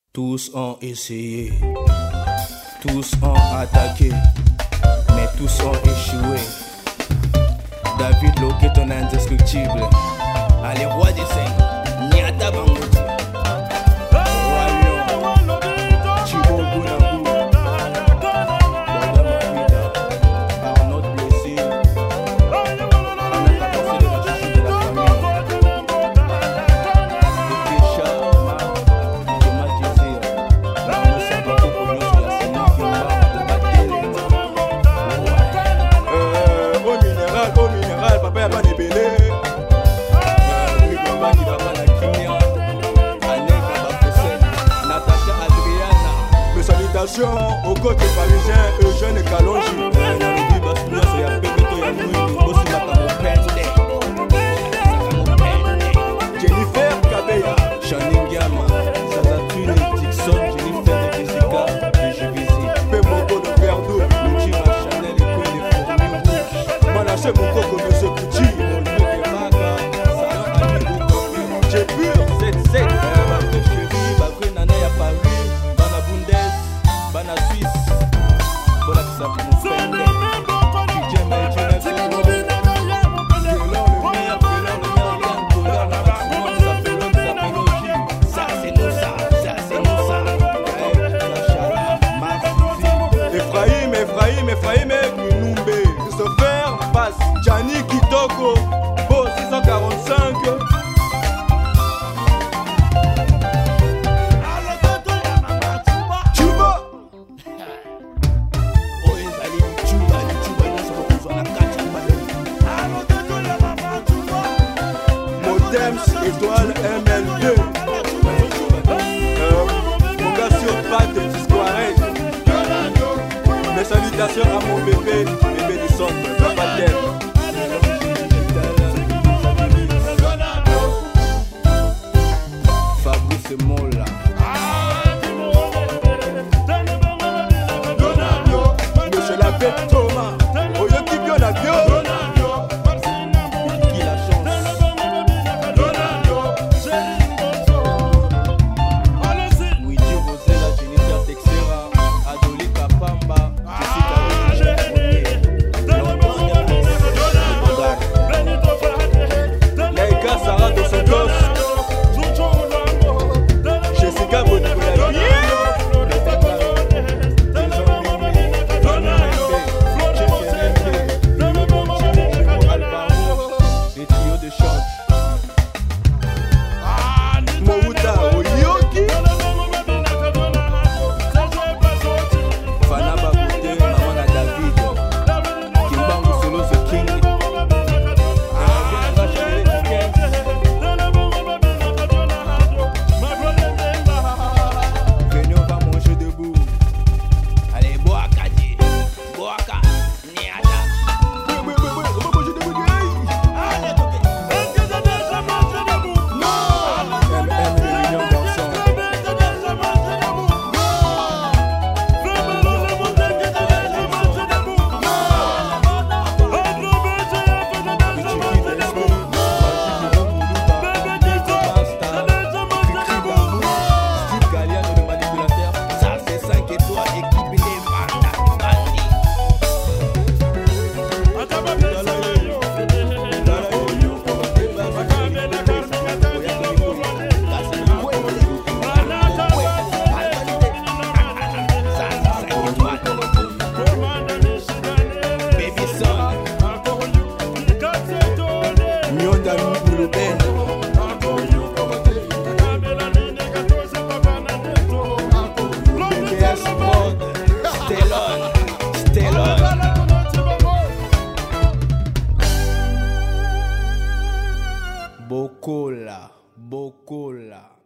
Tous ont essayé, tous ont attaqué, mais tous ont échoué. David Loquet, ton indestructible. Allez, roi des scènes, Niata Bangoti. Au côté parisien, Eugène Kalonji. Jennifer Kabeya, Shaningama, Sazatune, Dixon, Jennifer et Jessica, et Juvisi. Pemoko de Verdou, Mujima, Chanel et Koué des fourmis rouges. Manaché Mokoko, Monsieur Kouchi, mon Dieu de Maga, Salon Amigo, j'ai pur, 7-7. Babré Chéri, Babré Nana ya Paris, Bana Bundes, Bana Suisse, voilà que ça pour nous faire. Ephraim Numbe, Christopher Bass, Gianni Kitoko, Bo 645. Chuba Modems, étoile ML2. Mon gars sur patte, Discoarès. Mes salutations à mon bébé du centre, Papa Thème. Fabrice Mola. Monsieur l'appelle Thomas. Oyo qui vient la bio. Qui la chance. Luigi Rosella, Jennifer Texera, Adoli Kapamba. Sarah de Santos, Jessica Bonibula, les trios de chant. Mouta Oyoki, Fana Baboute, Maman David, Kimbangu Solo the King. Bokola.